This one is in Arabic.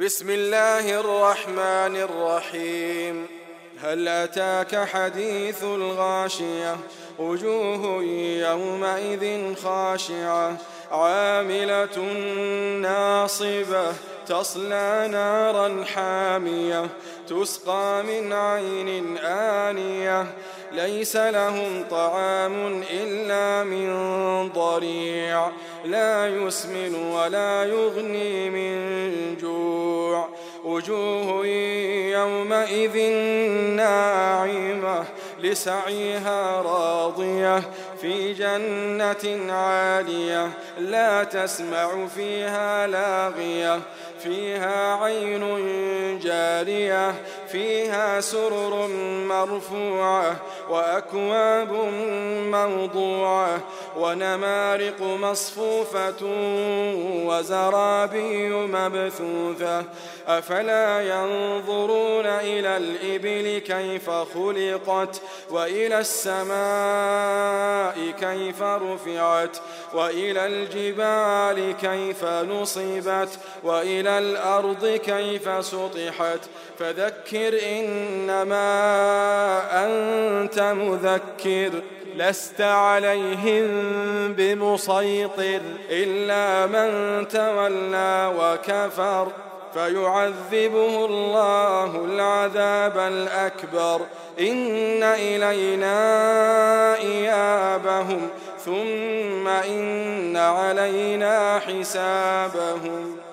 بسم الله الرحمن الرحيم. هل أتاك حديث الغاشية؟ وجوه يومئذ خاشعة عاملة ناصبة تصلى نارا حامية تسقى من عين آنية ليس لهم طعام إلا من ضريع لا يسمن ولا يغني من جوع. وجوه يومئذ ناعمة لسعيها راضية في جنة عالية لا تسمع فيها لاغية فيها عين جارية فيها سرر مرفوعة وأكواب موضوعة ونمارق مصفوفة وزرابي مبثوثة. أفلا ينظرون إلى الإبل كيف خلقت وإلى السماء كيف رفعت وإلى الجبال كيف نصبت وإلى الأرض كيف سطحت. فذكر إنما أنت مذكر لست عليهم بمسيطر إلا من تولى وكفر فيعذبه الله العذاب الأكبر. إن إلينا إيابهم ثم إن علينا حسابهم.